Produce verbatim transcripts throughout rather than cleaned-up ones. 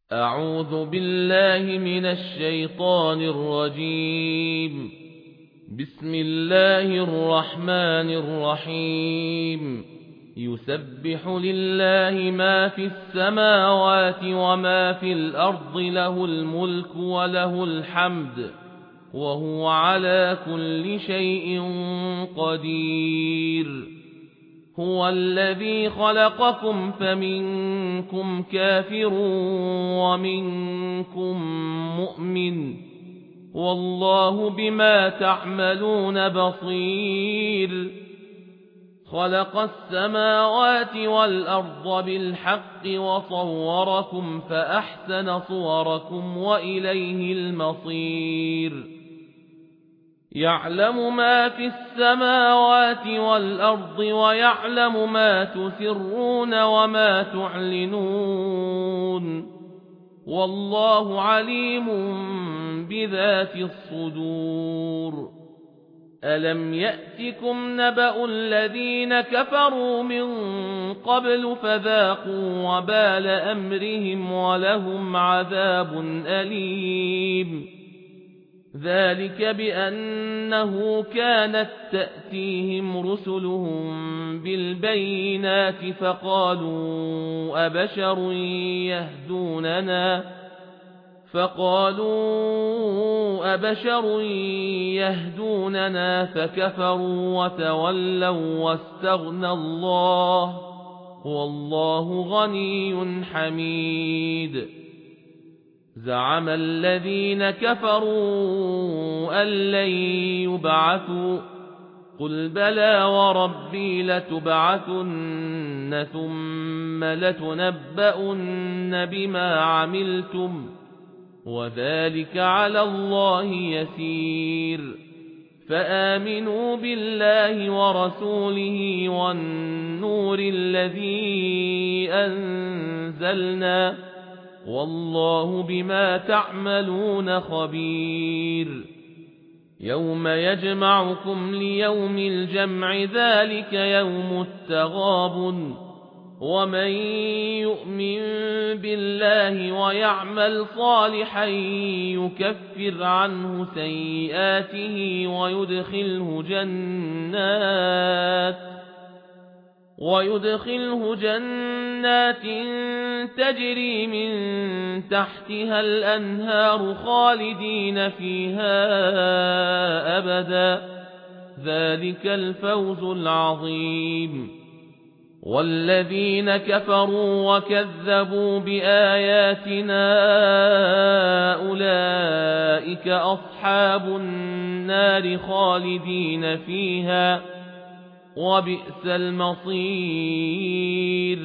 أعوذ بالله من الشيطان الرجيم. بسم الله الرحمن الرحيم. يسبح لله ما في السماوات وما في الأرض، له الملك وله الحمد وهو على كل شيء قدير. هو الذي خلقكم فمنكم كافر ومنكم مؤمن، والله بما تعملون بصير. خلق السماوات والأرض بالحق وصوركم فأحسن صوركم وإليه المصير. يعلم ما في السماوات والأرض ويعلم ما تسرون وما تعلنون، والله عليم بذات الصدور. ألم يأتكم نبأ الذين كفروا من قبل فذاقوا وبال أمرهم ولهم عذاب أليم. ذلك بأنه كانت تأتيهم رسلهم بالبينات فقالوا أبشر يهدوننا فقالوا أبشر يهدوننا فكفروا وتولوا واستغنى الله، والله غني حميد. زعم الذين كفروا أن لن يبعثوا، قل بلى وربي لتبعثن ثم لتنبؤن بما عملتم، وذلك على الله يسير. فآمنوا بالله ورسوله والنور الذي أنزلنا، والله بما تعملون خبير. يوم يجمعكم ليوم الجمع، ذلك يوم التغابن. ومن يؤمن بالله ويعمل صالحا يكفر عنه سيئاته ويدخله جنات ويدخله جنات تجري من تحتها الأنهار خالدين فيها أبدا، ذلك الفوز العظيم. والذين كفروا وكذبوا بآياتنا أولئك أصحاب النار خالدين فيها، وبئس المصير.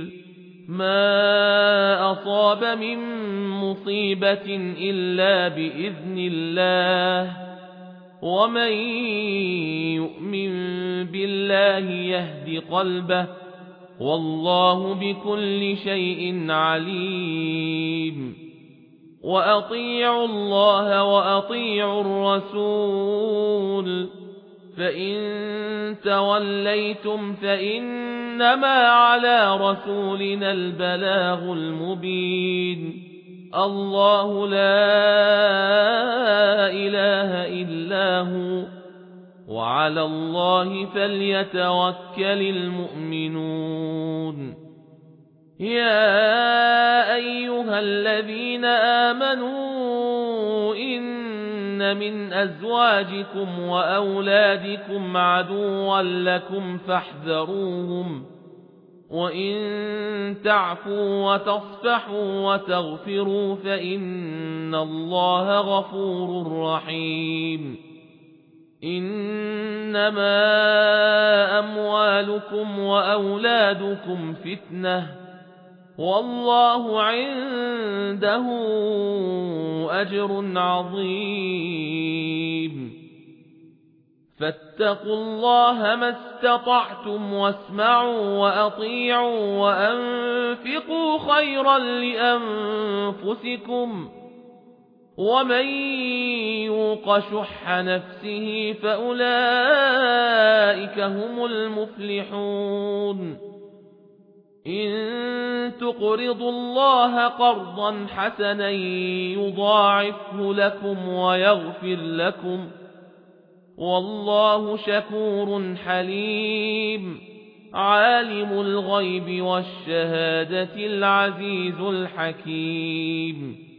ما أصاب من مصيبة إلا بإذن الله، ومن يؤمن بالله يهد قلبه، والله بكل شيء عليم. وأطيعوا الله وأطيعوا الرسول، فإن توليتم فإنما على رسولنا البلاغ المبين. الله لا إله إلا هو، وعلى الله فليتوكل المؤمنون. يا أيها الذين آمنوا إن من أزواجكم وأولادكم عدوا لكم فاحذروهم، وإن تعفوا وتصفحوا وتغفروا فإن الله غفور رحيم. إنما أموالكم وأولادكم فتنة، والله عنده أجر عظيم. فاتقوا الله ما استطعتم واسمعوا وأطيعوا وأنفقوا خيرا لأنفسكم، ومن يوق شح نفسه فأولئك هم المفلحون. إن تقرضوا الله قرضا حسنا يضاعفه لكم ويغفر لكم والله شكور حليم عالم الغيب والشهادة العزيز الحكيم